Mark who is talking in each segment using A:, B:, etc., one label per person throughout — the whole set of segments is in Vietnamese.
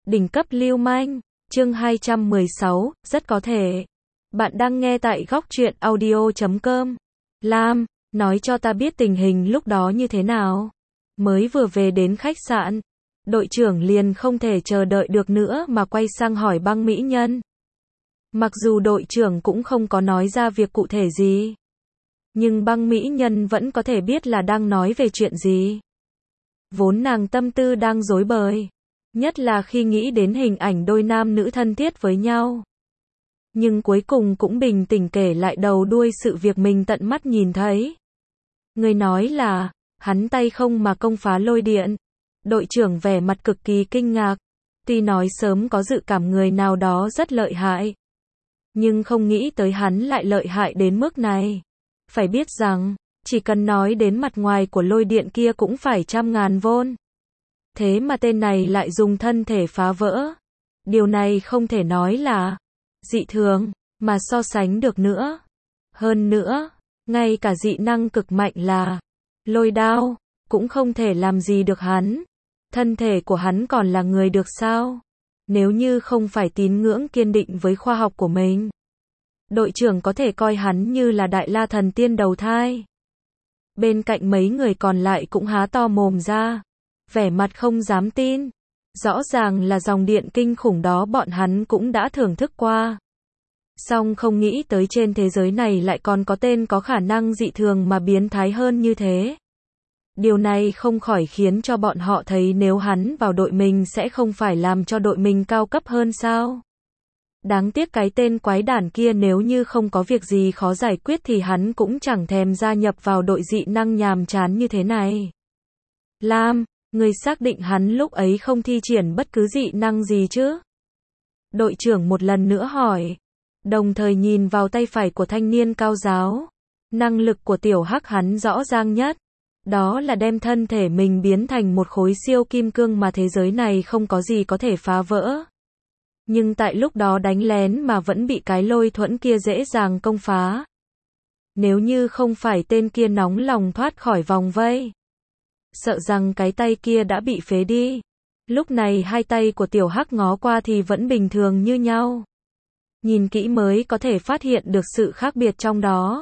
A: Đỉnh cấp lưu manh, chương 216, rất có thể. Bạn đang nghe tại góc truyện audio.com. Lam, nói cho ta biết tình hình lúc đó như thế nào. Mới vừa về đến khách sạn, đội trưởng liền không thể chờ đợi được nữa mà quay sang hỏi băng mỹ nhân. Mặc dù đội trưởng cũng không có nói ra việc cụ thể gì, nhưng băng mỹ nhân vẫn có thể biết là đang nói về chuyện gì. Vốn nàng tâm tư đang rối bời, nhất là khi nghĩ đến hình ảnh đôi nam nữ thân thiết với nhau. Nhưng cuối cùng cũng bình tĩnh kể lại đầu đuôi sự việc mình tận mắt nhìn thấy. Người nói là, hắn tay không mà công phá lôi điện. Đội trưởng vẻ mặt cực kỳ kinh ngạc. Tuy nói sớm có dự cảm người nào đó rất lợi hại, nhưng không nghĩ tới hắn lại lợi hại đến mức này. Phải biết rằng, chỉ cần nói đến mặt ngoài của lôi điện kia cũng phải trăm ngàn vôn. Thế mà tên này lại dùng thân thể phá vỡ. Điều này không thể nói là dị thường, mà so sánh được nữa. Hơn nữa, ngay cả dị năng cực mạnh là lôi đao, cũng không thể làm gì được hắn. Thân thể của hắn còn là người được sao? Nếu như không phải tín ngưỡng kiên định với khoa học của mình, đội trưởng có thể coi hắn như là đại la thần tiên đầu thai. Bên cạnh mấy người còn lại cũng há to mồm ra, vẻ mặt không dám tin. Rõ ràng là dòng điện kinh khủng đó bọn hắn cũng đã thưởng thức qua. Song không nghĩ tới trên thế giới này lại còn có tên có khả năng dị thường mà biến thái hơn như thế. Điều này không khỏi khiến cho bọn họ thấy nếu hắn vào đội mình sẽ không phải làm cho đội mình cao cấp hơn sao. Đáng tiếc cái tên quái đản kia nếu như không có việc gì khó giải quyết thì hắn cũng chẳng thèm gia nhập vào đội dị năng nhàm chán như thế này. Lam, người xác định hắn lúc ấy không thi triển bất cứ dị năng gì chứ? Đội trưởng một lần nữa hỏi, đồng thời nhìn vào tay phải của thanh niên cao giáo. Năng lực của tiểu hắc hắn rõ ràng nhất, đó là đem thân thể mình biến thành một khối siêu kim cương mà thế giới này không có gì có thể phá vỡ. Nhưng tại lúc đó đánh lén mà vẫn bị cái lôi thuẫn kia dễ dàng công phá. Nếu như không phải tên kia nóng lòng thoát khỏi vòng vây, sợ rằng cái tay kia đã bị phế đi. Lúc này hai tay của tiểu hắc ngó qua thì vẫn bình thường như nhau. Nhìn kỹ mới có thể phát hiện được sự khác biệt trong đó.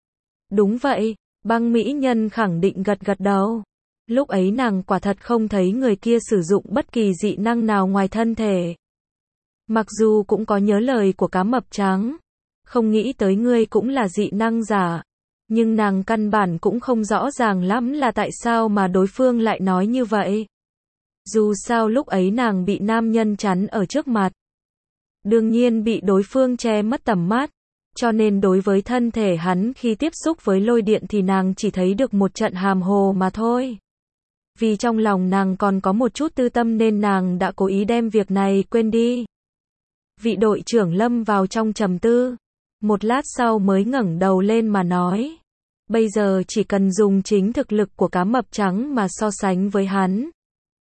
A: Đúng vậy, băng mỹ nhân khẳng định gật gật đầu. Lúc ấy nàng quả thật không thấy người kia sử dụng bất kỳ dị năng nào ngoài thân thể. Mặc dù cũng có nhớ lời của cá mập trắng, không nghĩ tới ngươi cũng là dị năng giả. Nhưng nàng căn bản cũng không rõ ràng lắm là tại sao mà đối phương lại nói như vậy. Dù sao lúc ấy nàng bị nam nhân chắn ở trước mặt, đương nhiên bị đối phương che mất tầm mắt, cho nên đối với thân thể hắn khi tiếp xúc với lôi điện thì nàng chỉ thấy được một trận hàm hồ mà thôi. Vì trong lòng nàng còn có một chút tư tâm nên nàng đã cố ý đem việc này quên đi. Vị đội trưởng lâm vào trong trầm tư, một lát sau mới ngẩng đầu lên mà nói, bây giờ chỉ cần dùng chính thực lực của cá mập trắng mà so sánh với hắn.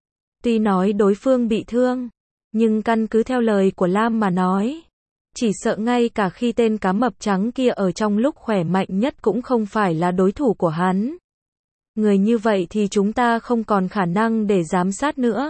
A: Tuy nói đối phương bị thương, nhưng căn cứ theo lời của Lam mà nói, chỉ sợ ngay cả khi tên cá mập trắng kia ở trong lúc khỏe mạnh nhất cũng không phải là đối thủ của hắn. Người như vậy thì chúng ta không còn khả năng để giám sát nữa.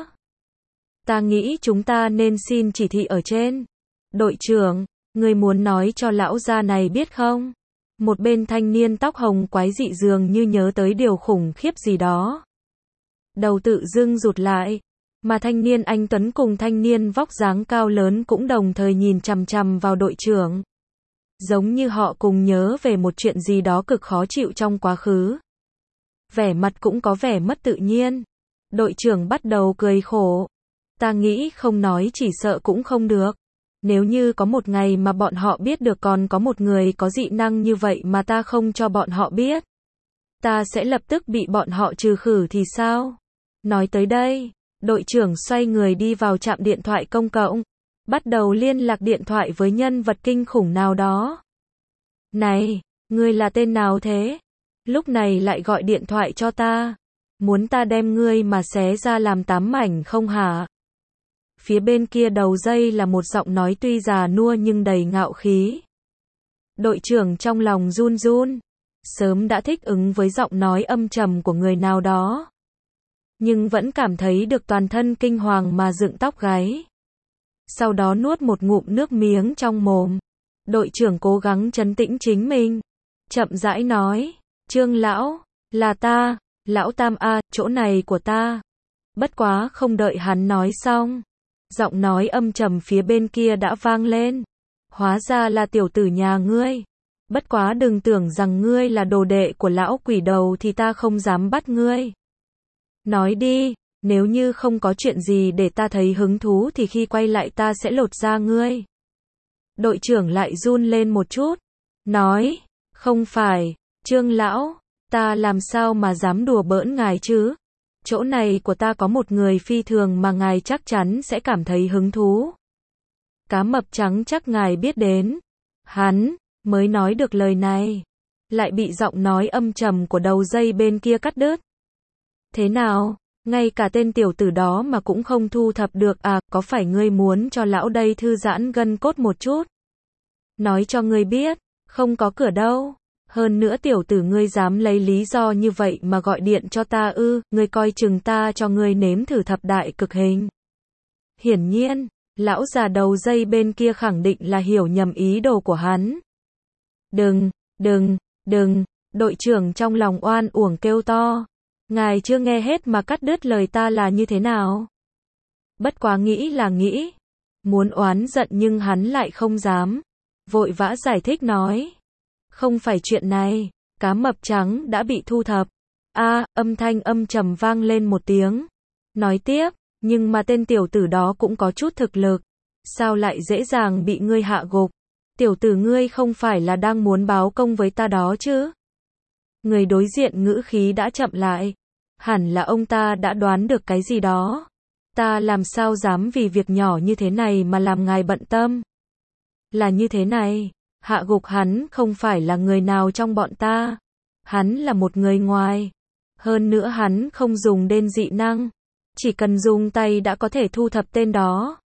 A: Ta nghĩ chúng ta nên xin chỉ thị ở trên. Đội trưởng, người muốn nói cho lão gia này biết không? Một bên thanh niên tóc hồng quái dị dường như nhớ tới điều khủng khiếp gì đó. Đầu tự dưng rụt lại, mà thanh niên anh tuấn cùng thanh niên vóc dáng cao lớn cũng đồng thời nhìn chằm chằm vào đội trưởng. Giống như họ cùng nhớ về một chuyện gì đó cực khó chịu trong quá khứ. Vẻ mặt cũng có vẻ mất tự nhiên. Đội trưởng bắt đầu cười khổ. Ta nghĩ không nói chỉ sợ cũng không được. Nếu như có một ngày mà bọn họ biết được còn có một người có dị năng như vậy mà ta không cho bọn họ biết, ta sẽ lập tức bị bọn họ trừ khử thì sao? Nói tới đây, đội trưởng xoay người đi vào trạm điện thoại công cộng, bắt đầu liên lạc điện thoại với nhân vật kinh khủng nào đó. Này, ngươi là tên nào thế? Lúc này lại gọi điện thoại cho ta. Muốn ta đem ngươi mà xé ra làm 8 mảnh không hả? Phía bên kia đầu dây là một giọng nói tuy già nua nhưng đầy ngạo khí. Đội trưởng trong lòng run run, sớm đã thích ứng với giọng nói âm trầm của người nào đó, nhưng vẫn cảm thấy được toàn thân kinh hoàng mà dựng tóc gáy. sau đó nuốt một ngụm nước miếng trong mồm. Đội trưởng cố gắng trấn tĩnh chính mình, chậm rãi nói, Trương lão, là ta, lão Tam a, chỗ này của ta. Bất quá không đợi hắn nói xong, giọng nói âm trầm phía bên kia đã vang lên. Hóa ra là tiểu tử nhà ngươi. Bất quá đừng tưởng rằng ngươi là đồ đệ của lão quỷ đầu thì ta không dám bắt ngươi. Nói đi, nếu như không có chuyện gì để ta thấy hứng thú thì khi quay lại ta sẽ lột da ngươi. Đội trưởng lại run lên một chút, nói, không phải, Trương lão, ta làm sao mà dám đùa bỡn ngài chứ? Chỗ này của ta có một người phi thường mà ngài chắc chắn sẽ cảm thấy hứng thú. Cá mập trắng chắc ngài biết đến. Hắn mới nói được lời này, lại bị giọng nói âm trầm của đầu dây bên kia cắt đứt. Thế nào, ngay cả tên tiểu tử đó mà cũng không thu thập được à, có phải ngươi muốn cho lão đây thư giãn gân cốt một chút? Nói cho ngươi biết, không có cửa đâu. Hơn nữa tiểu tử ngươi dám lấy lý do như vậy mà gọi điện cho ta ư, ngươi coi chừng ta cho ngươi nếm thử thập đại cực hình. Hiển nhiên, lão già đầu dây bên kia khẳng định là hiểu nhầm ý đồ của hắn. Đừng, đội trưởng trong lòng oan uổng kêu to. Ngài chưa nghe hết mà cắt đứt lời ta là như thế nào? Bất quá nghĩ là nghĩ, muốn oán giận nhưng hắn lại không dám. Vội vã giải thích nói. Không phải chuyện này, cá mập trắng đã bị thu thập. Âm thanh âm trầm vang lên một tiếng. Nói tiếp, nhưng mà tên tiểu tử đó cũng có chút thực lực. Sao lại dễ dàng bị ngươi hạ gục? Tiểu tử ngươi không phải là đang muốn báo công với ta đó chứ? Người đối diện ngữ khí đã chậm lại. Hẳn là ông ta đã đoán được cái gì đó. Ta làm sao dám vì việc nhỏ như thế này mà làm ngài bận tâm? Là như thế này, hạ gục hắn không phải là người nào trong bọn ta. Hắn là một người ngoài. Hơn nữa hắn không dùng đến dị năng. Chỉ cần dùng tay đã có thể thu thập tên đó.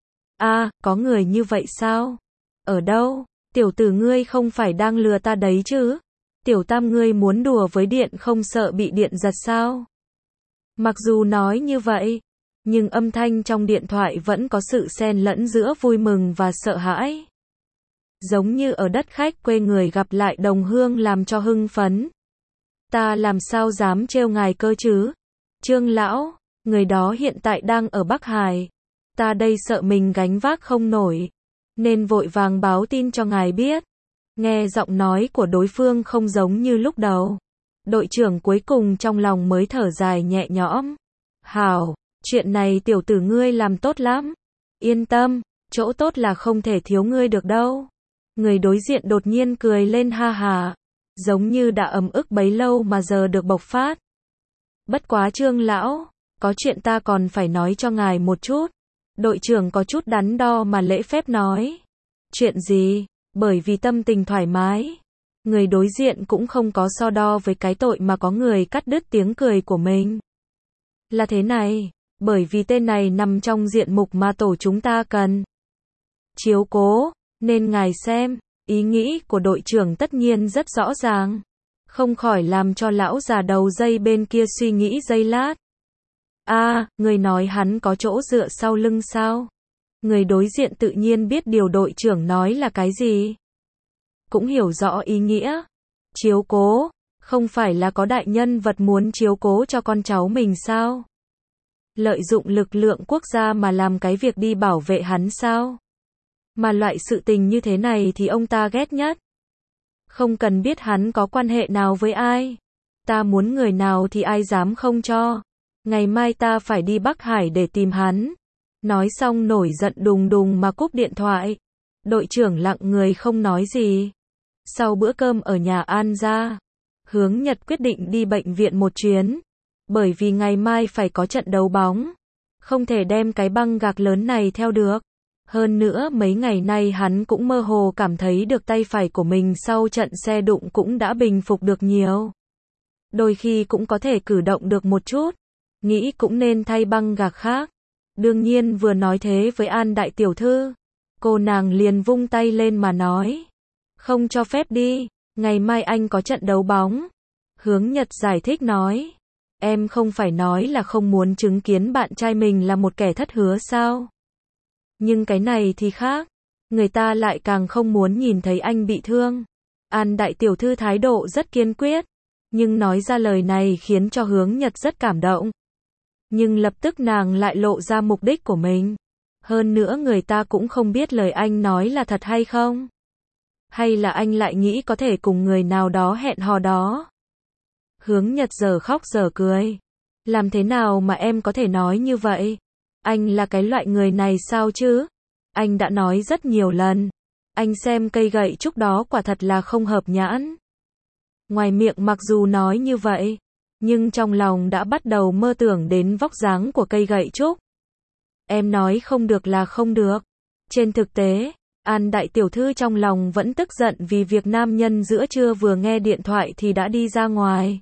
A: Có người như vậy sao? Ở đâu? Tiểu tử ngươi không phải đang lừa ta đấy chứ? Tiểu Tam ngươi muốn đùa với điện không sợ bị điện giật sao? Mặc dù nói như vậy, nhưng âm thanh trong điện thoại vẫn có sự xen lẫn giữa vui mừng và sợ hãi. Giống như ở đất khách quê người gặp lại đồng hương làm cho hưng phấn. Ta làm sao dám trêu ngài cơ chứ? Trương lão, người đó hiện tại đang ở Bắc Hải. Ta đây sợ mình gánh vác không nổi, nên vội vàng báo tin cho ngài biết. Nghe giọng nói của đối phương không giống như lúc đầu. Đội trưởng cuối cùng trong lòng mới thở dài nhẹ nhõm. Hảo, chuyện này tiểu tử ngươi làm tốt lắm. Yên tâm, chỗ tốt là không thể thiếu ngươi được đâu. Người đối diện đột nhiên cười lên ha hà. Giống như đã ấm ức bấy lâu mà giờ được bộc phát. Bất quá Trương lão, có chuyện ta còn phải nói cho ngài một chút. Đội trưởng có chút đắn đo mà lễ phép nói. Chuyện gì? Bởi vì tâm tình thoải mái. Người đối diện cũng không có so đo với cái tội mà có người cắt đứt tiếng cười của mình. Là thế này, bởi vì tên này nằm trong diện mục mà tổ chúng ta cần chiếu cố, nên ngài xem, ý nghĩ của đội trưởng tất nhiên rất rõ ràng. Không khỏi làm cho lão già đầu dây bên kia suy nghĩ giây lát. Người nói hắn có chỗ dựa sau lưng sao? Người đối diện tự nhiên biết điều đội trưởng nói là cái gì. Cũng hiểu rõ ý nghĩa. Chiếu cố, không phải là có đại nhân vật muốn chiếu cố cho con cháu mình sao? Lợi dụng lực lượng quốc gia mà làm cái việc đi bảo vệ hắn sao? Mà loại sự tình như thế này thì ông ta ghét nhất. Không cần biết hắn có quan hệ nào với ai. Ta muốn người nào thì ai dám không cho. Ngày mai ta phải đi Bắc Hải để tìm hắn. Nói xong nổi giận đùng đùng mà cúp điện thoại. Đội trưởng lặng người không nói gì. Sau bữa cơm ở nhà An gia, Hướng Nhật quyết định đi bệnh viện một chuyến. Bởi vì ngày mai phải có trận đấu bóng. Không thể đem cái băng gạc lớn này theo được. Hơn nữa mấy ngày nay hắn cũng mơ hồ cảm thấy được tay phải của mình sau trận xe đụng cũng đã bình phục được nhiều. Đôi khi cũng có thể cử động được một chút. Nghĩ cũng nên thay băng gạc khác. Đương nhiên vừa nói thế với An đại tiểu thư, cô nàng liền vung tay lên mà nói. Không cho phép đi, ngày mai anh có trận đấu bóng. Hướng Nhật giải thích nói. Em không phải nói là không muốn chứng kiến bạn trai mình là một kẻ thất hứa sao? Nhưng cái này thì khác. Người ta lại càng không muốn nhìn thấy anh bị thương. An đại tiểu thư thái độ rất kiên quyết. Nhưng nói ra lời này khiến cho Hướng Nhật rất cảm động. Nhưng lập tức nàng lại lộ ra mục đích của mình. Hơn nữa người ta cũng không biết lời anh nói là thật hay không. Hay là anh lại nghĩ có thể cùng người nào đó hẹn hò đó. Hướng Nhật giờ khóc giờ cười. Làm thế nào mà em có thể nói như vậy? Anh là cái loại người này sao chứ? Anh đã nói rất nhiều lần. Anh xem cây gậy trúc đó quả thật là không hợp nhãn. Ngoài miệng mặc dù nói như vậy, nhưng trong lòng đã bắt đầu mơ tưởng đến vóc dáng của cây gậy trúc. Em nói không được là không được. Trên thực tế, An đại tiểu thư trong lòng vẫn tức giận vì việc nam nhân giữa trưa vừa nghe điện thoại thì đã đi ra ngoài.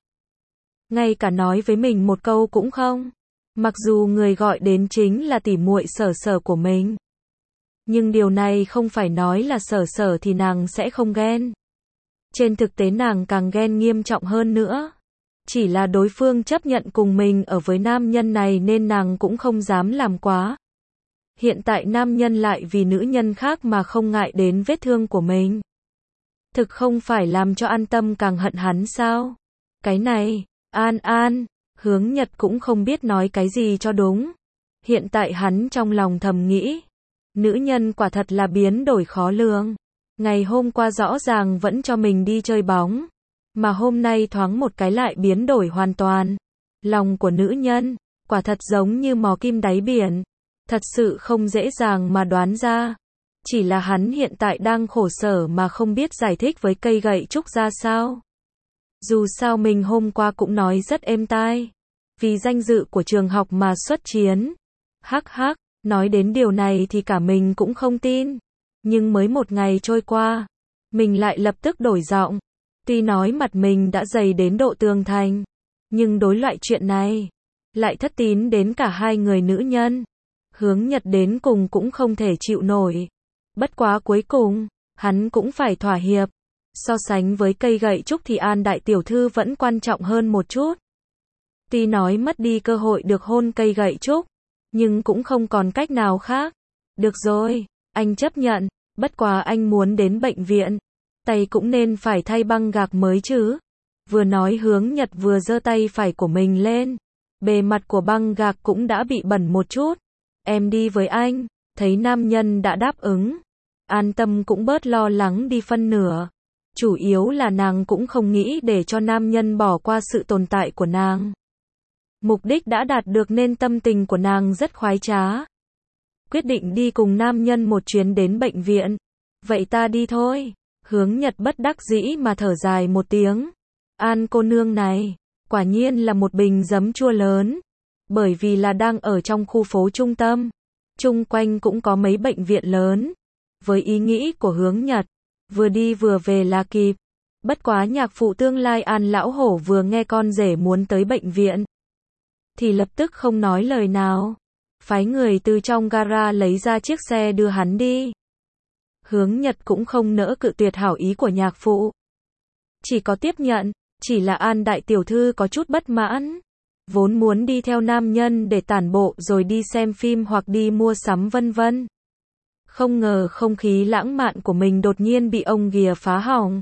A: Ngay cả nói với mình một câu cũng không. Mặc dù người gọi đến chính là tỉ muội Sở Sở của mình. Nhưng điều này không phải nói là Sở Sở thì nàng sẽ không ghen. Trên thực tế nàng càng ghen nghiêm trọng hơn nữa. Chỉ là đối phương chấp nhận cùng mình ở với nam nhân này nên nàng cũng không dám làm quá. Hiện tại nam nhân lại vì nữ nhân khác mà không ngại đến vết thương của mình. Thực không phải làm cho An Tâm càng hận hắn sao? Cái này, An, Hướng Nhật cũng không biết nói cái gì cho đúng. Hiện tại hắn trong lòng thầm nghĩ. Nữ nhân quả thật là biến đổi khó lường. Ngày hôm qua rõ ràng vẫn cho mình đi chơi bóng. Mà hôm nay thoáng một cái lại biến đổi hoàn toàn. Lòng của nữ nhân, quả thật giống như mò kim đáy biển. Thật sự không dễ dàng mà đoán ra. Chỉ là hắn hiện tại đang khổ sở mà không biết giải thích với cây gậy trúc ra sao. Dù sao mình hôm qua cũng nói rất êm tai. Vì danh dự của trường học mà xuất chiến. Hắc hắc, nói đến điều này thì cả mình cũng không tin. Nhưng mới một ngày trôi qua, mình lại lập tức đổi giọng. Tuy nói mặt mình đã dày đến độ tường thành, nhưng đối loại chuyện này, lại thất tín đến cả hai người nữ nhân. Hướng Nhật đến cùng cũng không thể chịu nổi. Bất quá cuối cùng, hắn cũng phải thỏa hiệp. So sánh với cây gậy trúc thì An đại tiểu thư vẫn quan trọng hơn một chút. Tuy nói mất đi cơ hội được hôn cây gậy trúc, nhưng cũng không còn cách nào khác. Được rồi, anh chấp nhận, bất quá anh muốn đến bệnh viện. Tay cũng nên phải thay băng gạc mới chứ. Vừa nói Hướng Nhật vừa giơ tay phải của mình lên. Bề mặt của băng gạc cũng đã bị bẩn một chút. Em đi với anh, thấy nam nhân đã đáp ứng. An Tâm cũng bớt lo lắng đi phân nửa. Chủ yếu là nàng cũng không nghĩ để cho nam nhân bỏ qua sự tồn tại của nàng. Mục đích đã đạt được nên tâm tình của nàng rất khoái trá. Quyết định đi cùng nam nhân một chuyến đến bệnh viện. Vậy ta đi thôi. Hướng Nhật bất đắc dĩ mà thở dài một tiếng. An cô nương này, quả nhiên là một bình giấm chua lớn. Bởi vì là đang ở trong khu phố trung tâm. Chung quanh cũng có mấy bệnh viện lớn. Với ý nghĩ của Hướng Nhật, vừa đi vừa về là kịp. Bất quá nhạc phụ tương lai An lão hổ vừa nghe con rể muốn tới bệnh viện. Thì lập tức không nói lời nào. Phái người từ trong gara lấy ra chiếc xe đưa hắn đi. Hướng Nhật cũng không nỡ cự tuyệt hảo ý của nhạc phụ. Chỉ có tiếp nhận, chỉ là An đại tiểu thư có chút bất mãn. Vốn muốn đi theo nam nhân để tản bộ rồi đi xem phim hoặc đi mua sắm vân vân. Không ngờ không khí lãng mạn của mình đột nhiên bị ông ghìa phá hỏng.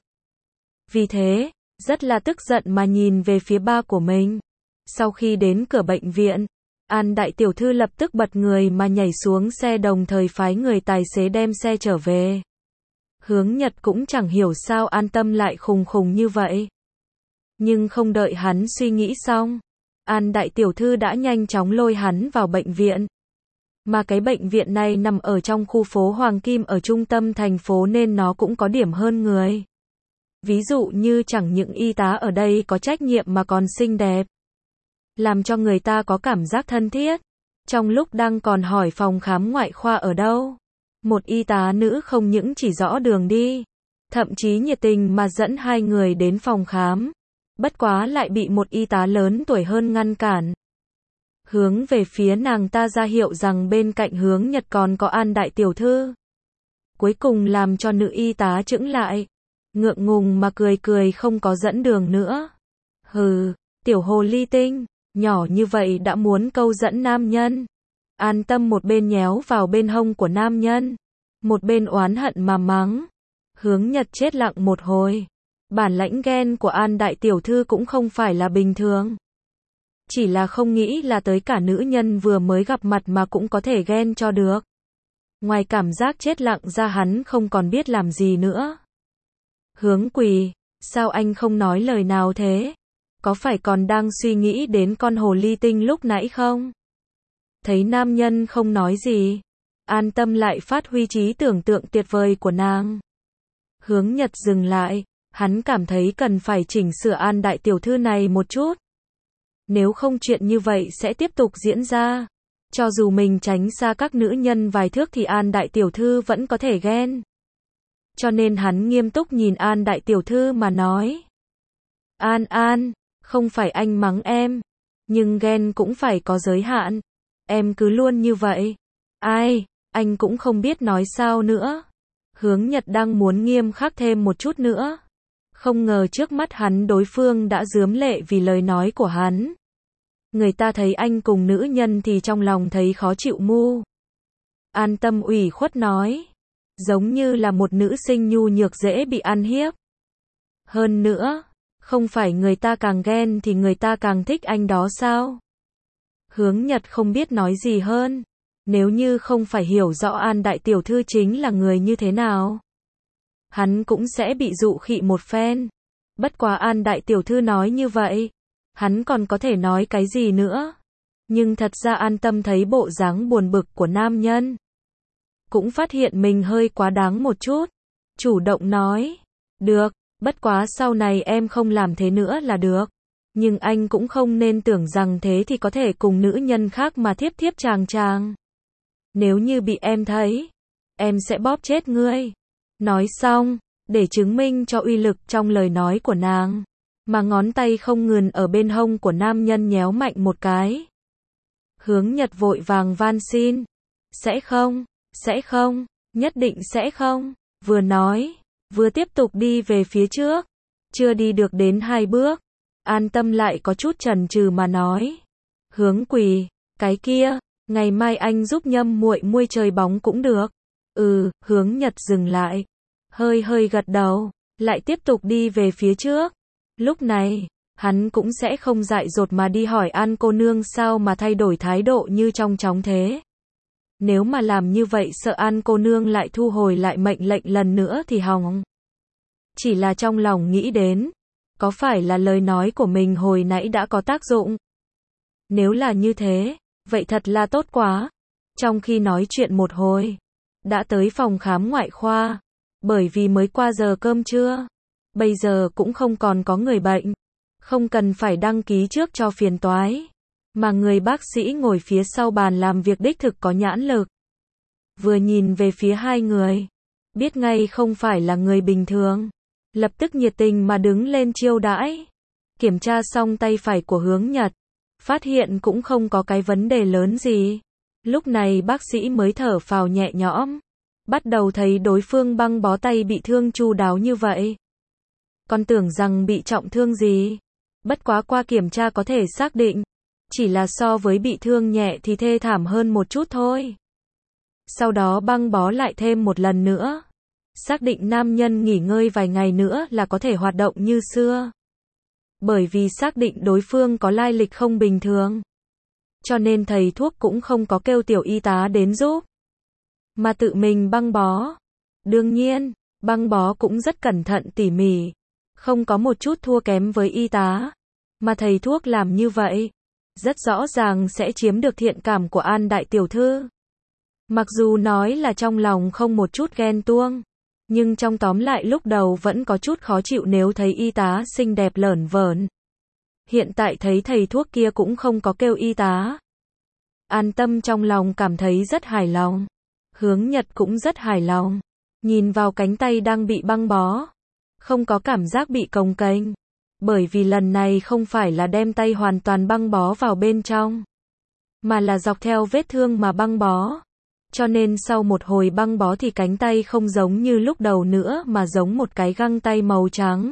A: Vì thế, rất là tức giận mà nhìn về phía ba của mình. Sau khi đến cửa bệnh viện, An đại tiểu thư lập tức bật người mà nhảy xuống xe đồng thời phái người tài xế đem xe trở về. Hướng Nhật cũng chẳng hiểu sao An Tâm lại khùng khùng như vậy. Nhưng không đợi hắn suy nghĩ xong, An đại tiểu thư đã nhanh chóng lôi hắn vào bệnh viện. Mà cái bệnh viện này nằm ở trong khu phố Hoàng Kim ở trung tâm thành phố nên nó cũng có điểm hơn người. Ví dụ như chẳng những y tá ở đây có trách nhiệm mà còn xinh đẹp. Làm cho người ta có cảm giác thân thiết. Trong lúc đang còn hỏi phòng khám ngoại khoa ở đâu, một y tá nữ không những chỉ rõ đường đi, thậm chí nhiệt tình mà dẫn hai người đến phòng khám. Bất quá lại bị một y tá lớn tuổi hơn ngăn cản. Hướng về phía nàng ta ra hiệu rằng bên cạnh Hướng Nhật còn có An đại tiểu thư. Cuối cùng làm cho nữ y tá chững lại. Ngượng ngùng mà cười cười không có dẫn đường nữa. Hừ, tiểu hồ ly tinh, nhỏ như vậy đã muốn câu dẫn nam nhân. An Tâm một bên nhéo vào bên hông của nam nhân, một bên oán hận mà mắng. Hướng Nhật chết lặng một hồi. Bản lãnh ghen của An đại tiểu thư cũng không phải là bình thường. Chỉ là không nghĩ là tới cả nữ nhân vừa mới gặp mặt mà cũng có thể ghen cho được. Ngoài cảm giác chết lặng ra hắn không còn biết làm gì nữa. Hướng Quỳ, sao anh không nói lời nào thế? Có phải còn đang suy nghĩ đến con hồ ly tinh lúc nãy không? Thấy nam nhân không nói gì, An Tâm lại phát huy trí tưởng tượng tuyệt vời của nàng. Hướng Nhật dừng lại, hắn cảm thấy cần phải chỉnh sửa An đại tiểu thư này một chút. Nếu không chuyện như vậy sẽ tiếp tục diễn ra. Cho dù mình tránh xa các nữ nhân vài thước thì An đại tiểu thư vẫn có thể ghen. Cho nên hắn nghiêm túc nhìn An đại tiểu thư mà nói. An, không phải anh mắng em, nhưng ghen cũng phải có giới hạn. Em cứ luôn như vậy. Ai, anh cũng không biết nói sao nữa. Hướng Nhật đang muốn nghiêm khắc thêm một chút nữa. Không ngờ trước mắt hắn đối phương đã rướm lệ vì lời nói của hắn. Người ta thấy anh cùng nữ nhân thì trong lòng thấy khó chịu mu. An Tâm ủy khuất nói. Giống như là một nữ sinh nhu nhược dễ bị ăn hiếp. Hơn nữa, không phải người ta càng ghen thì người ta càng thích anh đó sao? Hướng Nhật không biết nói gì hơn. Nếu như không phải hiểu rõ An đại tiểu thư chính là người như thế nào, hắn cũng sẽ bị dụ khị một phen. Bất quá An đại tiểu thư nói như vậy, hắn còn có thể nói cái gì nữa. Nhưng thật ra An Tâm thấy bộ dáng buồn bực của nam nhân, cũng phát hiện mình hơi quá đáng một chút. Chủ động nói, được, bất quá sau này em không làm thế nữa là được. Nhưng anh cũng không nên tưởng rằng thế thì có thể cùng nữ nhân khác mà thiếp thiếp chàng. Nếu như bị em thấy, em sẽ bóp chết ngươi. Nói xong, để chứng minh cho uy lực trong lời nói của nàng, mà ngón tay không ngừng ở bên hông của nam nhân nhéo mạnh một cái. Hướng Nhật vội vàng van xin. Sẽ không, nhất định sẽ không. Vừa nói, vừa tiếp tục đi về phía trước. Chưa đi được đến 2 bước, An Tâm lại có chút chần chừ mà nói. Hướng Quỳ, cái kia, ngày mai anh giúp Nhâm muội muội chơi bóng cũng được. Hướng Nhật dừng lại, hơi gật đầu, lại tiếp tục đi về phía trước. Lúc này, hắn cũng sẽ không dại dột mà đi hỏi An cô nương sao mà thay đổi thái độ như trong chóng thế. Nếu mà làm như vậy sợ An cô nương lại thu hồi lại mệnh lệnh lần nữa thì hỏng. Chỉ là trong lòng nghĩ đến, có phải là lời nói của mình hồi nãy đã có tác dụng? Nếu là như thế, vậy thật là tốt quá. Trong khi nói chuyện một hồi, đã tới phòng khám ngoại khoa. Bởi vì mới qua giờ cơm trưa, bây giờ cũng không còn có người bệnh, không cần phải đăng ký trước cho phiền toái. Mà người bác sĩ ngồi phía sau bàn làm việc đích thực có nhãn lực. Vừa nhìn về phía hai người, biết ngay không phải là người bình thường. Lập tức nhiệt tình mà đứng lên chiêu đãi. Kiểm tra xong tay phải của Hướng Nhật, phát hiện cũng không có cái vấn đề lớn gì. Lúc này bác sĩ mới thở phào nhẹ nhõm. Bắt đầu thấy đối phương băng bó tay bị thương chu đáo như vậy. Còn tưởng rằng bị trọng thương gì. Bất quá qua kiểm tra có thể xác định, chỉ là so với bị thương nhẹ thì thê thảm hơn một chút thôi. Sau đó băng bó lại thêm một lần nữa. Xác định nam nhân nghỉ ngơi vài ngày nữa là có thể hoạt động như xưa. Bởi vì xác định đối phương có lai lịch không bình thường, cho nên thầy thuốc cũng không có kêu tiểu y tá đến giúp, mà tự mình băng bó. Đương nhiên, băng bó cũng rất cẩn thận tỉ mỉ, không có một chút thua kém với y tá. Mà thầy thuốc làm như vậy, rất rõ ràng sẽ chiếm được thiện cảm của An đại tiểu thư. Mặc dù nói là trong lòng không một chút ghen tuông, nhưng trong tóm lại lúc đầu vẫn có chút khó chịu nếu thấy y tá xinh đẹp lởn vởn. Hiện tại thấy thầy thuốc kia cũng không có kêu y tá. An Tâm trong lòng cảm thấy rất hài lòng. Hướng Nhật cũng rất hài lòng. Nhìn vào cánh tay đang bị băng bó, không có cảm giác bị cồng kềnh. Bởi vì lần này không phải là đem tay hoàn toàn băng bó vào bên trong, mà là dọc theo vết thương mà băng bó. Cho nên sau một hồi băng bó thì cánh tay không giống như lúc đầu nữa mà giống một cái găng tay màu trắng.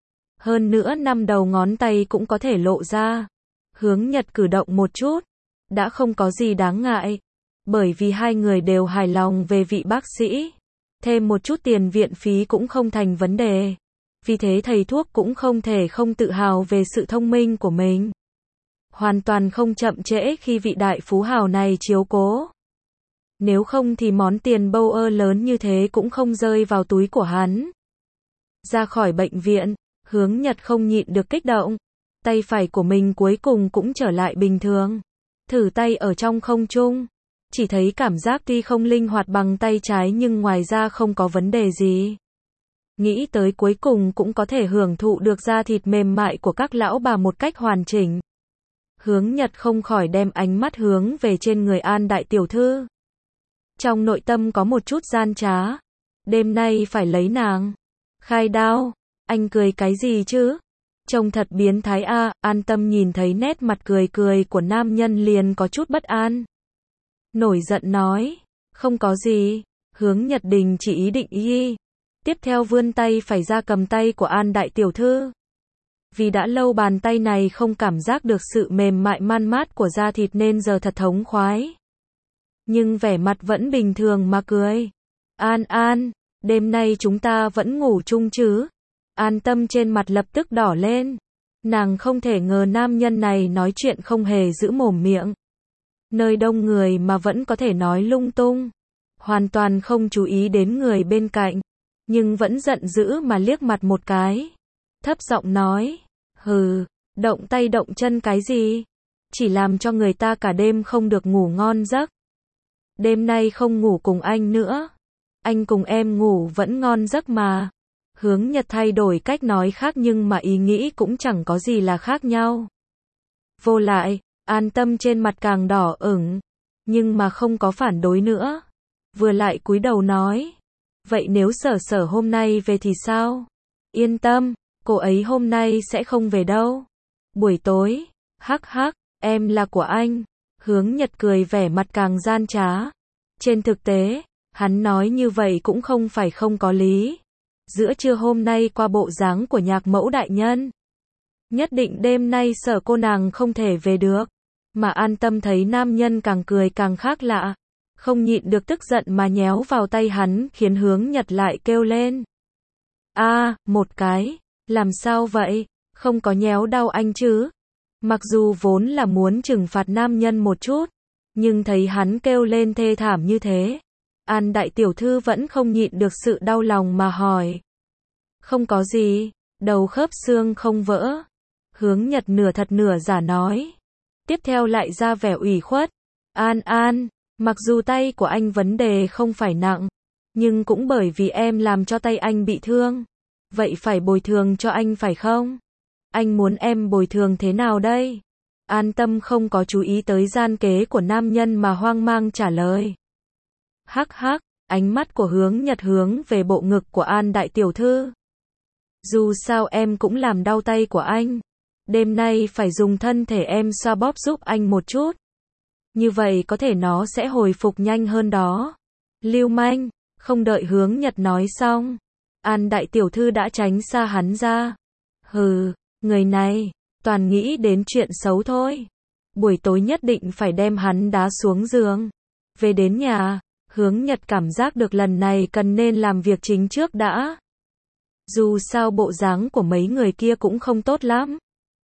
A: Hơn nữa 5 đầu ngón tay cũng có thể lộ ra. Hướng Nhật cử động một chút, đã không có gì đáng ngại. bởi vì hai người đều hài lòng về vị bác sĩ. Thêm một chút tiền viện phí cũng không thành vấn đề. Vì thế thầy thuốc cũng không thể không tự hào về sự thông minh của mình. Hoàn toàn không chậm trễ khi vị đại phú hào này chiếu cố. Nếu không thì món tiền bâu ơ lớn như thế cũng không rơi vào túi của hắn. Ra khỏi bệnh viện, Hướng Nhật không nhịn được kích động. Tay phải của mình cuối cùng cũng trở lại bình thường. Thử tay ở trong không trung. Chỉ thấy cảm giác tuy không linh hoạt bằng tay trái nhưng ngoài ra không có vấn đề gì. Nghĩ tới cuối cùng cũng có thể hưởng thụ được da thịt mềm mại của các lão bà một cách hoàn chỉnh. Hướng Nhật không khỏi đem ánh mắt hướng về trên người An đại tiểu thư. Trong nội tâm có một chút gian trá. Đêm nay phải lấy nàng. Khai đao. Anh cười cái gì chứ? Trông thật biến thái a. An Tâm nhìn thấy nét mặt cười cười của nam nhân liền có chút bất an. Nổi giận nói. Không có gì. Hướng Nhật đình chỉ ý định y. Tiếp theo vươn tay phải ra cầm tay của An đại tiểu thư. Vì đã lâu bàn tay này không cảm giác được sự mềm mại man mát của da thịt nên giờ thật thống khoái. Nhưng vẻ mặt vẫn bình thường mà cười. An, đêm nay chúng ta vẫn ngủ chung chứ? An Tâm trên mặt lập tức đỏ lên. Nàng không thể ngờ nam nhân này nói chuyện không hề giữ mồm miệng. Nơi đông người mà vẫn có thể nói lung tung. Hoàn toàn không chú ý đến người bên cạnh. Nhưng vẫn giận dữ mà liếc mặt một cái. Thấp giọng nói. Hừ, động tay động chân cái gì? Chỉ làm cho người ta cả đêm không được ngủ ngon giấc. Đêm nay không ngủ cùng anh nữa. Anh cùng em ngủ vẫn ngon giấc mà. Hướng Nhật thay đổi cách nói khác nhưng mà ý nghĩ cũng chẳng có gì là khác nhau. Vô lại, An Tâm trên mặt càng đỏ ửng. Nhưng mà không có phản đối nữa. Vừa lại cúi đầu nói. Vậy nếu Sở hôm nay về thì sao? Yên tâm, cô ấy hôm nay sẽ không về đâu. Buổi tối, hắc, em là của anh. Hướng Nhật cười vẻ mặt càng gian trá. Trên thực tế, hắn nói như vậy cũng không phải không có lý. Giữa trưa hôm nay qua bộ dáng của nhạc mẫu đại nhân. Nhất định đêm nay Sở cô nàng không thể về được. Mà An Tâm thấy nam nhân càng cười càng khác lạ. Không nhịn được tức giận mà nhéo vào tay hắn khiến Hướng Nhật lại kêu lên. Một cái. Làm sao vậy? Không có nhéo đau anh chứ? Mặc dù vốn là muốn trừng phạt nam nhân một chút. Nhưng thấy hắn kêu lên thê thảm như thế. An đại tiểu thư vẫn không nhịn được sự đau lòng mà hỏi. Không có gì. Đầu khớp xương không vỡ. Hướng Nhật nửa thật nửa giả nói. Tiếp theo lại ra vẻ ủy khuất. An. Mặc dù tay của anh vấn đề không phải nặng. Nhưng cũng bởi vì em làm cho tay anh bị thương. Vậy phải bồi thường cho anh phải không? Anh muốn em bồi thường thế nào đây? An Tâm không có chú ý tới gian kế của nam nhân mà hoang mang trả lời. Hắc, ánh mắt của Hướng Nhật hướng về bộ ngực của An đại tiểu thư. Dù sao em cũng làm đau tay của anh. Đêm nay phải dùng thân thể em xoa bóp giúp anh một chút. Như vậy có thể nó sẽ hồi phục nhanh hơn đó. Lưu manh, không đợi Hướng Nhật nói xong. An đại tiểu thư đã tránh xa hắn ra. Hừ, người này, toàn nghĩ đến chuyện xấu thôi. Buổi tối nhất định phải đem hắn đá xuống giường. Về đến nhà, Hướng Nhật cảm giác được lần này cần nên làm việc chính trước đã. Dù sao bộ dáng của mấy người kia cũng không tốt lắm.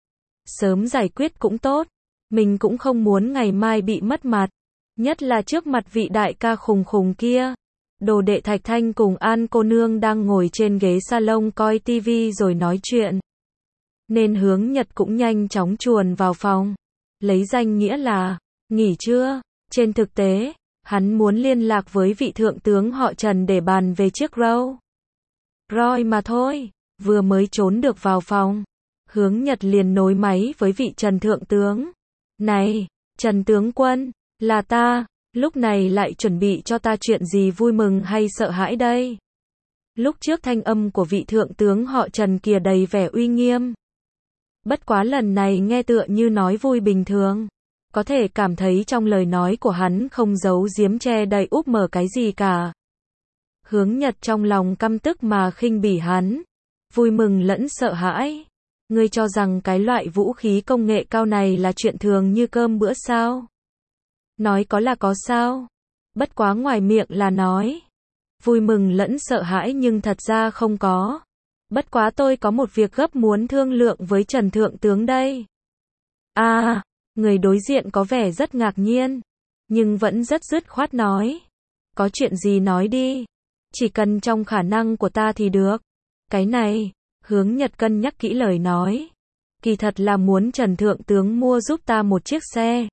A: Sớm giải quyết cũng tốt. Mình cũng không muốn ngày mai bị mất mặt. Nhất là trước mặt vị đại ca khùng kia. Đồ đệ Thạch Thanh cùng An cô nương đang ngồi trên ghế salon coi tivi rồi nói chuyện. Nên Hướng Nhật cũng nhanh chóng chuồn vào phòng. Lấy danh nghĩa là, nghỉ trưa. Trên thực tế, hắn muốn liên lạc với vị thượng tướng họ Trần để bàn về chiếc Rolls Royce mà thôi. Vừa mới trốn được vào phòng. Hướng Nhật liền nối máy với vị Trần thượng tướng. Này, Trần tướng quân, là ta, lúc này lại chuẩn bị cho ta chuyện gì vui mừng hay sợ hãi đây? Lúc trước thanh âm của vị thượng tướng họ Trần kia đầy vẻ uy nghiêm. Bất quá lần này nghe tựa như nói vui bình thường. Có thể cảm thấy trong lời nói của hắn không giấu giếm che đậy úp mở cái gì cả. Hướng Nhật trong lòng căm tức mà khinh bỉ hắn. Vui mừng lẫn sợ hãi. Ngươi cho rằng cái loại vũ khí công nghệ cao này là chuyện thường như cơm bữa sao? Nói có là có sao? Bất quá ngoài miệng là nói. Vui mừng lẫn sợ hãi nhưng thật ra không có. Bất quá tôi có một việc gấp muốn thương lượng với Trần Thượng Tướng đây. À, người đối diện có vẻ rất ngạc nhiên, nhưng vẫn rất dứt khoát nói. Có chuyện gì nói đi, chỉ cần trong khả năng của ta thì được. Cái này, Hướng Nhật cân nhắc kỹ lời nói. Kỳ thật là muốn Trần Thượng Tướng mua giúp ta một chiếc xe.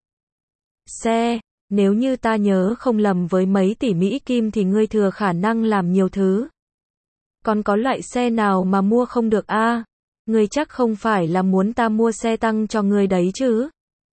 A: Nếu như ta nhớ không lầm với mấy tỷ Mỹ Kim thì ngươi thừa khả năng làm nhiều thứ. Còn có loại xe nào mà mua không được a? Ngươi chắc không phải là muốn ta mua xe tăng cho ngươi đấy chứ?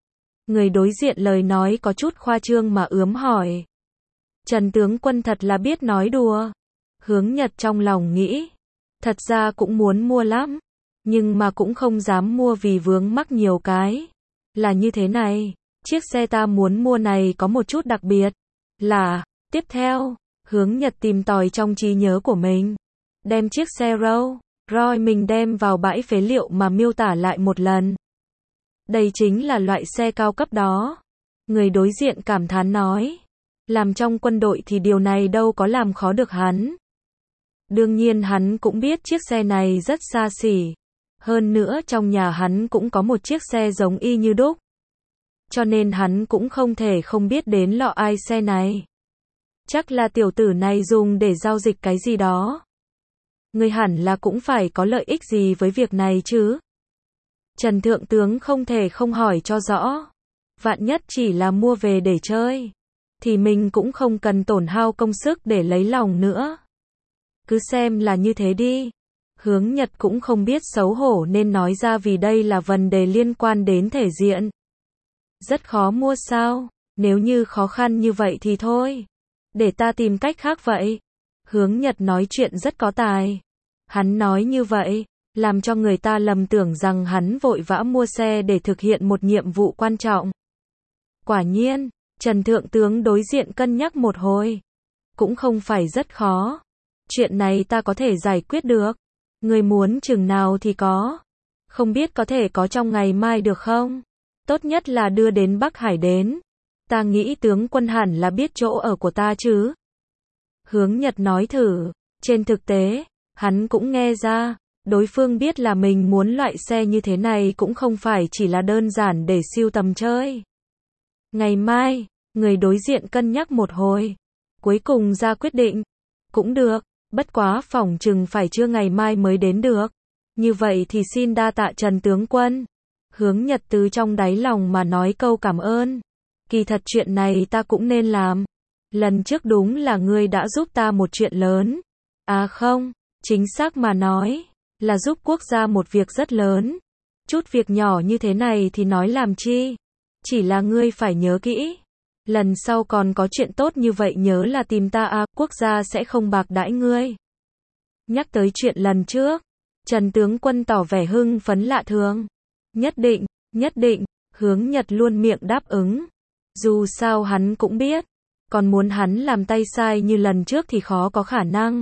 A: Người đối diện lời nói có chút khoa trương mà ướm hỏi. Trần tướng quân thật là biết nói đùa. Hướng Nhật trong lòng nghĩ. Thật ra cũng muốn mua lắm. Nhưng mà cũng không dám mua vì vướng mắc nhiều cái. Là như thế này. Chiếc xe ta muốn mua này có một chút đặc biệt. Là, tiếp theo, Hướng Nhật tìm tòi trong trí nhớ của mình. Đem chiếc xe Rolls Royce mình đem vào bãi phế liệu mà miêu tả lại một lần. Đây chính là loại xe cao cấp đó. Người đối diện cảm thán nói. Làm trong quân đội thì điều này đâu có làm khó được hắn. Đương nhiên hắn cũng biết chiếc xe này rất xa xỉ. Hơn nữa trong nhà hắn cũng có một chiếc xe giống y như đúc. Cho nên hắn cũng không thể không biết đến lọ ai xe này. Chắc là tiểu tử này dùng để giao dịch cái gì đó. Người hẳn là cũng phải có lợi ích gì với việc này chứ. Trần Thượng Tướng không thể không hỏi cho rõ. Vạn nhất chỉ là mua về để chơi. Thì mình cũng không cần tổn hao công sức để lấy lòng nữa. Cứ xem là như thế đi. Hướng Nhật cũng không biết xấu hổ nên nói ra vì đây là vấn đề liên quan đến thể diện. Rất khó mua sao? Nếu như khó khăn như vậy thì thôi. Để ta tìm cách khác vậy. Hướng Nhật nói chuyện rất có tài. Hắn nói như vậy, làm cho người ta lầm tưởng rằng hắn vội vã mua xe để thực hiện một nhiệm vụ quan trọng. Quả nhiên, Trần Thượng Tướng đối diện cân nhắc một hồi. Cũng không phải rất khó. Chuyện này ta có thể giải quyết được. Người muốn chừng nào thì có. Không biết có thể có trong ngày mai được không? Tốt nhất là đưa đến Bắc Hải đến. Ta nghĩ tướng quân hẳn là biết chỗ ở của ta chứ. Hướng Nhật nói thử. Trên thực tế, hắn cũng nghe ra. Đối phương biết là mình muốn loại xe như thế này cũng không phải chỉ là đơn giản để sưu tầm chơi. Ngày mai, người đối diện cân nhắc một hồi. Cuối cùng ra quyết định. Cũng được, bất quá phỏng chừng phải trưa ngày mai mới đến được. Như vậy thì xin đa tạ Trần tướng quân. Hướng Nhật từ trong đáy lòng mà nói câu cảm ơn. Kỳ thật chuyện này ta cũng nên làm. Lần trước đúng là ngươi đã giúp ta một chuyện lớn. À không, chính xác mà nói, là giúp quốc gia một việc rất lớn. Chút việc nhỏ như thế này thì nói làm chi. Chỉ là ngươi phải nhớ kỹ. Lần sau còn có chuyện tốt như vậy nhớ là tìm ta à, quốc gia sẽ không bạc đãi ngươi. Nhắc tới chuyện lần trước, Trần tướng quân tỏ vẻ hưng phấn lạ thường. Nhất định, Hướng Nhật luôn miệng đáp ứng. Dù sao hắn cũng biết, còn muốn hắn làm tay sai như lần trước thì khó có khả năng.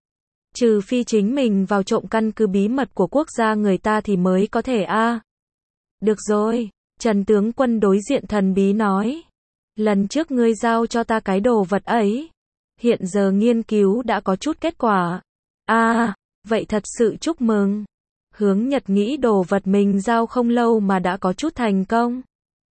A: Trừ phi chính mình vào trộm căn cứ bí mật của quốc gia người ta thì mới có thể a. Được rồi, Trần tướng quân đối diện thần bí nói. Lần trước ngươi giao cho ta cái đồ vật ấy. Hiện giờ nghiên cứu đã có chút kết quả. À, vậy thật sự chúc mừng. Hướng Nhật nghĩ đồ vật mình giao không lâu mà đã có chút thành công.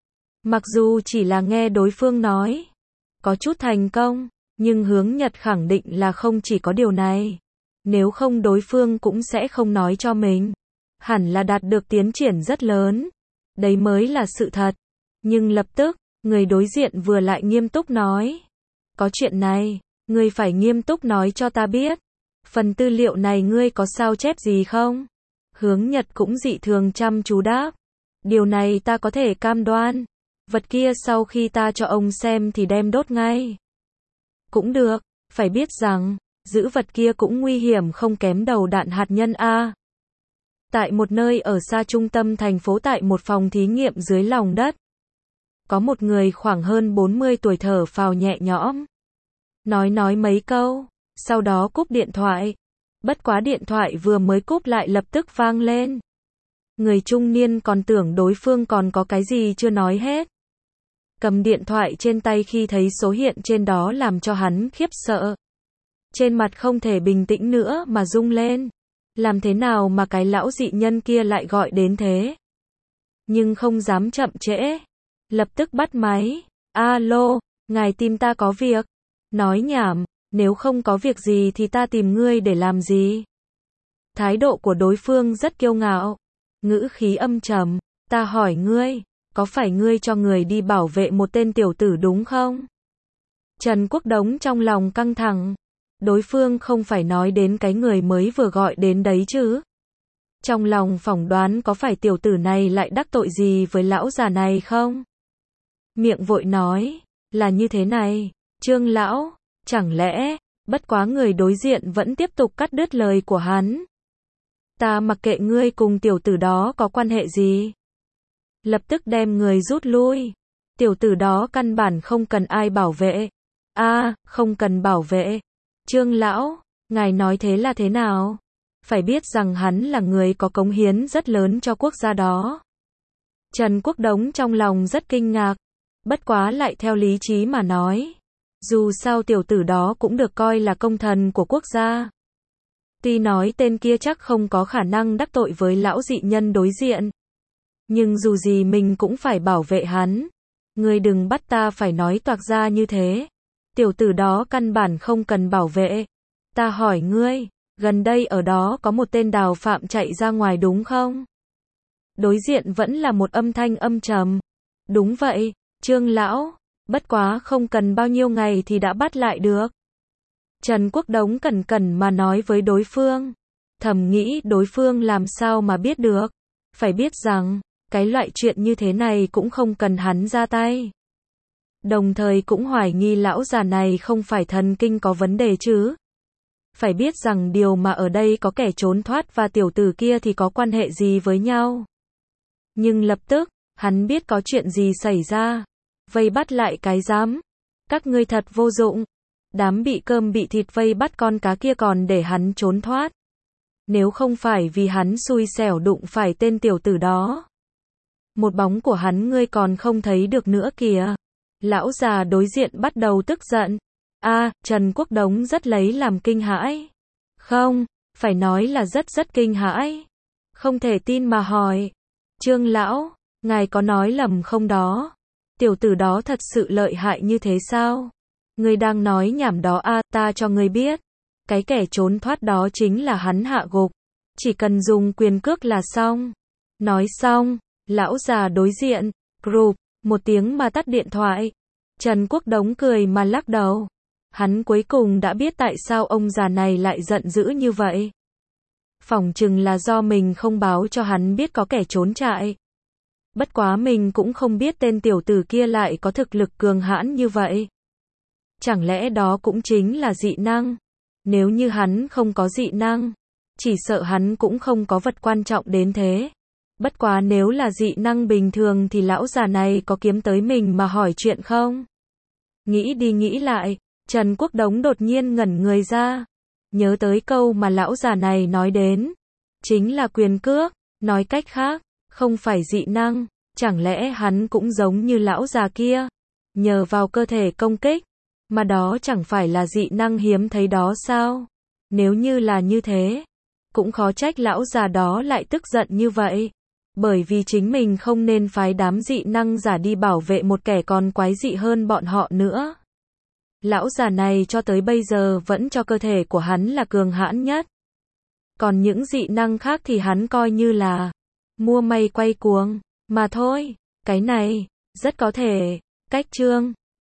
A: Mặc dù chỉ là nghe đối phương nói. Có chút thành công, nhưng Hướng Nhật khẳng định là không chỉ có điều này. Nếu không đối phương cũng sẽ không nói cho mình. Hẳn là đạt được tiến triển rất lớn. Đấy mới là sự thật. Nhưng lập tức, người đối diện vừa lại nghiêm túc nói. Có chuyện này, ngươi phải nghiêm túc nói cho ta biết. Phần tư liệu này ngươi có sao chép gì không? Hướng Nhật cũng dị thường chăm chú đáp. Điều này ta có thể cam đoan. Vật kia sau khi ta cho ông xem thì đem đốt ngay. Cũng được, phải biết rằng, giữ vật kia cũng nguy hiểm không kém đầu đạn hạt nhân a. Tại một nơi ở xa trung tâm thành phố tại một phòng thí nghiệm dưới lòng đất. Có một người khoảng hơn 40 tuổi thở phào nhẹ nhõm. Nói mấy câu, sau đó cúp điện thoại. Bất quá điện thoại vừa mới cúp lại lập tức vang lên. Người trung niên còn tưởng đối phương còn có cái gì chưa nói hết. cầm điện thoại trên tay khi thấy số hiện trên đó làm cho hắn khiếp sợ. Trên mặt không thể bình tĩnh nữa mà rung lên. Làm thế nào mà cái lão dị nhân kia lại gọi đến thế? Nhưng không dám chậm trễ. Lập tức bắt máy. Alo, ngài tìm ta có việc. Nói nhảm, nếu không có việc gì thì ta tìm ngươi để làm gì? Thái độ của đối phương rất kiêu ngạo. Ngữ khí âm trầm. Ta hỏi ngươi, có phải ngươi cho người đi bảo vệ một tên tiểu tử đúng không? Trần Quốc Đống trong lòng căng thẳng. Đối phương không phải nói đến cái người mới vừa gọi đến đấy chứ? Trong lòng phỏng đoán có phải tiểu tử này lại đắc tội gì với lão già này không? Miệng vội nói, là như thế này, Trương lão, chẳng lẽ, bất quá người đối diện vẫn tiếp tục cắt đứt lời của hắn. Ta mặc kệ ngươi cùng tiểu tử đó có quan hệ gì. Lập tức đem người rút lui. Tiểu tử đó căn bản không cần ai bảo vệ. Không cần bảo vệ. Trương lão, ngài nói thế là thế nào? Phải biết rằng hắn là người có cống hiến rất lớn cho quốc gia đó. Trần Quốc Đống trong lòng rất kinh ngạc. Bất quá lại theo lý trí mà nói. Dù sao tiểu tử đó cũng được coi là công thần của quốc gia. Tuy nói tên kia chắc không có khả năng đắc tội với lão dị nhân đối diện. Nhưng dù gì mình cũng phải bảo vệ hắn. Ngươi đừng bắt ta phải nói toạc ra như thế. Tiểu tử đó căn bản không cần bảo vệ. Ta hỏi ngươi, gần đây ở đó có một tên đào phạm chạy ra ngoài đúng không? Đối diện vẫn là một âm thanh âm trầm. Đúng vậy, Trương lão, bất quá không cần bao nhiêu ngày thì đã bắt lại được. Trần Quốc Đống cẩn cẩn mà nói với đối phương. Thầm nghĩ đối phương làm sao mà biết được. Phải biết rằng, cái loại chuyện như thế này cũng không cần hắn ra tay. Đồng thời cũng hoài nghi lão già này không phải thần kinh có vấn đề chứ. Phải biết rằng điều mà ở đây có kẻ trốn thoát và tiểu tử kia thì có quan hệ gì với nhau. Nhưng lập tức, hắn biết có chuyện gì xảy ra. Vây bắt lại cái giám. Các ngươi thật vô dụng. Đám bị cơm bị thịt vây bắt con cá kia còn để hắn trốn thoát. Nếu không phải vì hắn xui xẻo đụng phải tên tiểu tử đó. Một bóng của hắn ngươi còn không thấy được nữa kìa. Lão già đối diện bắt đầu tức giận. Trần Quốc Đống rất lấy làm kinh hãi. Không, phải nói là rất kinh hãi. Không thể tin mà hỏi. Trương lão, ngài có nói lầm không đó? Tiểu tử đó thật sự lợi hại như thế sao? Ngươi đang nói nhảm đó ta cho ngươi biết. Cái kẻ trốn thoát đó chính là hắn hạ gục. Chỉ cần dùng quyền cước là xong. Nói xong, lão già đối diện, group, một tiếng mà tắt điện thoại. Trần Quốc Đống cười mà lắc đầu. Hắn cuối cùng đã biết tại sao ông già này lại giận dữ như vậy. Phỏng chừng là do mình không báo cho hắn biết có kẻ trốn chạy. Bất quá mình cũng không biết tên tiểu tử kia lại có thực lực cường hãn như vậy. Chẳng lẽ đó cũng chính là dị năng? Nếu như hắn không có dị năng, chỉ sợ hắn cũng không có vật quan trọng đến thế. Bất quá nếu là dị năng bình thường thì lão già này có kiếm tới mình mà hỏi chuyện không? Nghĩ đi nghĩ lại, Trần Quốc Đống đột nhiên ngẩn người ra. Nhớ tới câu mà lão già này nói đến. Chính là quyền cước, nói cách khác, không phải dị năng, chẳng lẽ hắn cũng giống như lão già kia, nhờ vào cơ thể công kích, mà đó chẳng phải là dị năng hiếm thấy đó sao? Nếu như là như thế, cũng khó trách lão già đó lại tức giận như vậy. Bởi vì chính mình không nên phái đám dị năng giả đi bảo vệ một kẻ còn quái dị hơn bọn họ nữa. Lão già này cho tới bây giờ vẫn cho cơ thể của hắn là cường hãn nhất. Còn những dị năng khác thì hắn coi như là mua may quay cuồng, mà thôi. Cái này, rất có thể, cách chương